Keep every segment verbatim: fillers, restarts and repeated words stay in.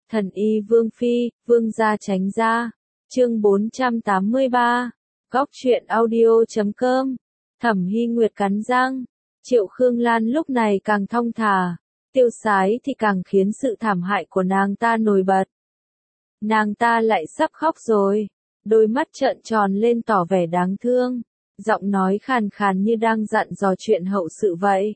Thần y Vương Phi, Vương gia tránh ra. Chương bốn trăm tám mươi ba. Góc truyện audio chấm com. Thẩm Hy Nguyệt cắn răng. Triệu Khương Lan lúc này càng thong thả. Tiêu Sái thì càng khiến sự thảm hại của nàng ta nổi bật. Nàng ta lại sắp khóc rồi. Đôi mắt trợn tròn lên tỏ vẻ đáng thương. Giọng nói khàn khàn như đang dặn dò chuyện hậu sự vậy.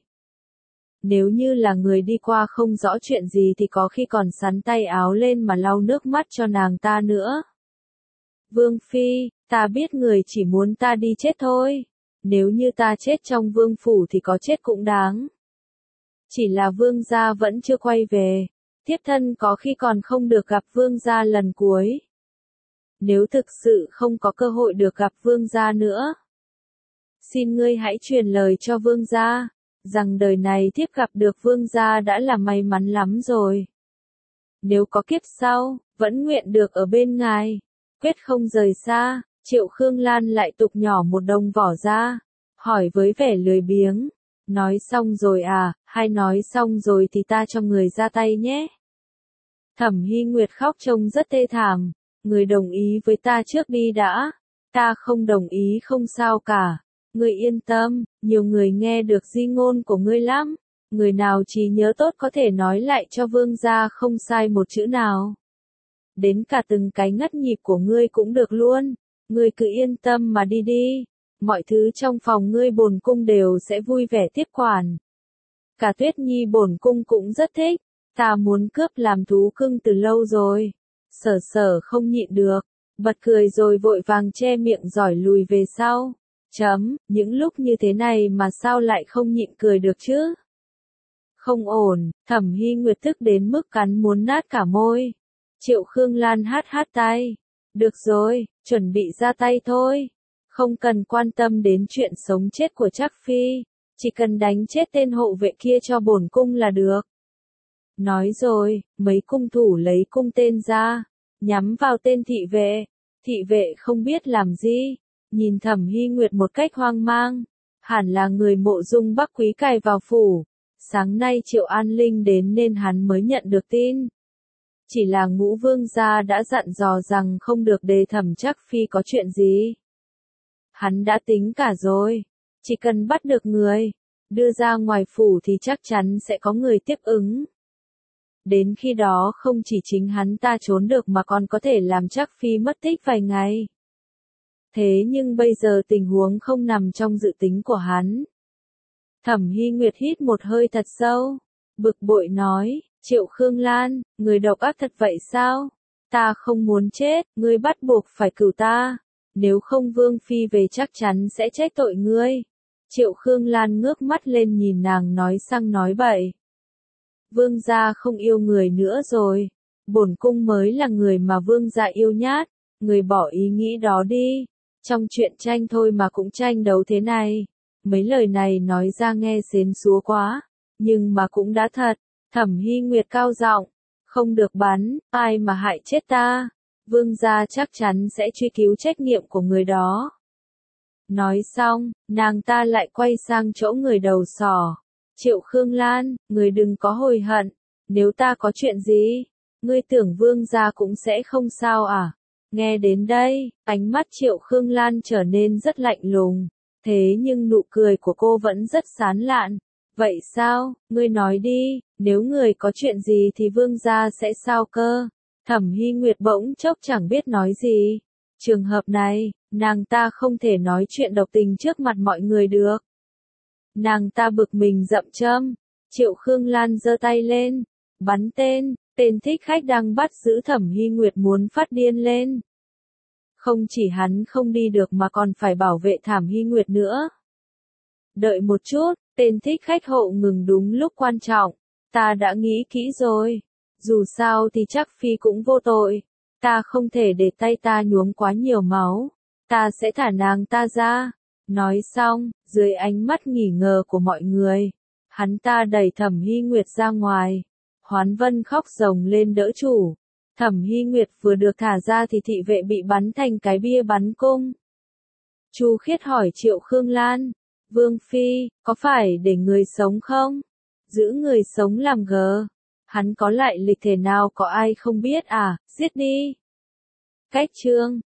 Nếu như là người đi qua không rõ chuyện gì thì có khi còn sắn tay áo lên mà lau nước mắt cho nàng ta nữa. Vương Phi, ta biết người chỉ muốn ta đi chết thôi. Nếu như ta chết trong vương phủ thì có chết cũng đáng. Chỉ là vương gia vẫn chưa quay về. Thiếp thân có khi còn không được gặp vương gia lần cuối. Nếu thực sự không có cơ hội được gặp vương gia nữa, xin ngươi hãy truyền lời cho vương gia, rằng đời này thiếp gặp được vương gia đã là may mắn lắm rồi. Nếu có kiếp sau, vẫn nguyện được ở bên ngài, quyết không rời xa. Triệu Khương Lan lại tục nhỏ một đồng vỏ ra, hỏi với vẻ lười biếng, nói xong rồi à, hay nói xong rồi thì ta cho người ra tay nhé. Thẩm Hy Nguyệt khóc trông rất thê thảm, người đồng ý với ta trước đi đã, ta không đồng ý không sao cả. Ngươi yên tâm, nhiều người nghe được di ngôn của ngươi lắm, người nào trí nhớ tốt có thể nói lại cho vương gia không sai một chữ nào. Đến cả từng cái ngất nhịp của ngươi cũng được luôn, ngươi cứ yên tâm mà đi đi, mọi thứ trong phòng ngươi bổn cung đều sẽ vui vẻ tiếp quản. Cả Tuyết Nhi bổn cung cũng rất thích, ta muốn cướp làm thú cưng từ lâu rồi. Sở Sở không nhịn được, bật cười rồi vội vàng che miệng giỏi lùi về sau. Chấm, những lúc như thế này mà sao lại không nhịn cười được chứ? Không ổn, Thẩm Hy Nguyệt tức đến mức cắn muốn nát cả môi. Triệu Khương Lan hát hát tay. Được rồi, chuẩn bị ra tay thôi. Không cần quan tâm đến chuyện sống chết của Trác Phi, chỉ cần đánh chết tên hộ vệ kia cho bổn cung là được. Nói rồi, mấy cung thủ lấy cung tên ra, nhắm vào tên thị vệ. Thị vệ không biết làm gì. Nhìn Thẩm Hy Nguyệt một cách hoang mang, hẳn là người Mộ Dung Bắc Quý cài vào phủ. Sáng nay Triệu An Linh đến nên hắn mới nhận được tin. Chỉ là Ngũ Vương gia đã dặn dò rằng không được đề thẩm Trác Phi có chuyện gì. Hắn đã tính cả rồi, chỉ cần bắt được người, đưa ra ngoài phủ thì chắc chắn sẽ có người tiếp ứng. Đến khi đó không chỉ chính hắn ta trốn được mà còn có thể làm Trác Phi mất tích vài ngày. Thế nhưng bây giờ tình huống không nằm trong dự tính của hắn. Thẩm Hy Nguyệt hít một hơi thật sâu, bực bội nói, Triệu Khương Lan, người độc ác thật vậy sao? Ta không muốn chết, ngươi bắt buộc phải cửu ta, nếu không Vương Phi về chắc chắn sẽ trách tội ngươi. Triệu Khương Lan ngước mắt lên nhìn nàng nói sang nói bậy. Vương gia không yêu người nữa rồi, bổn cung mới là người mà vương gia yêu nhát, người bỏ ý nghĩ đó đi. Trong chuyện tranh thôi mà cũng tranh đấu thế này. Mấy lời này nói ra nghe xến xúa quá, nhưng mà cũng đã thật. Thẩm Hy Nguyệt cao giọng, không được bắn, ai mà hại chết ta, vương gia chắc chắn sẽ truy cứu trách nhiệm của người đó. Nói xong, nàng ta lại quay sang chỗ người đầu sỏ. Triệu Khương Lan, người đừng có hối hận, nếu ta có chuyện gì, ngươi tưởng vương gia cũng sẽ không sao à? Nghe đến đây, ánh mắt Triệu Khương Lan trở nên rất lạnh lùng, thế nhưng nụ cười của cô vẫn rất sán lạn. Vậy sao, ngươi nói đi, nếu người có chuyện gì thì vương gia sẽ sao cơ? Thẩm Hy Nguyệt bỗng chốc chẳng biết nói gì. Trường hợp này, nàng ta không thể nói chuyện độc tình trước mặt mọi người được. Nàng ta bực mình dậm châm. Triệu Khương Lan giơ tay lên, bắn tên. Tên thích khách đang bắt giữ Thẩm Hy Nguyệt muốn phát điên lên. Không chỉ hắn không đi được mà còn phải bảo vệ Thẩm Hy Nguyệt nữa. Đợi một chút, tên thích khách hộ ngừng đúng lúc quan trọng. Ta đã nghĩ kỹ rồi. Dù sao thì Trác Phi cũng vô tội. Ta không thể để tay ta nhuốm quá nhiều máu. Ta sẽ thả nàng ta ra. Nói xong, dưới ánh mắt nghỉ ngờ của mọi người, hắn ta đẩy Thẩm Hy Nguyệt ra ngoài. Hoán Vân khóc rồng lên đỡ chủ. Thẩm Hy Nguyệt vừa được thả ra thì thị vệ bị bắn thành cái bia bắn cung. Chu Khiết hỏi Triệu Khương Lan, Vương Phi, có phải để người sống không? Giữ người sống làm gờ. hắn có lại lịch thể nào có ai không biết à, giết đi. Cách chương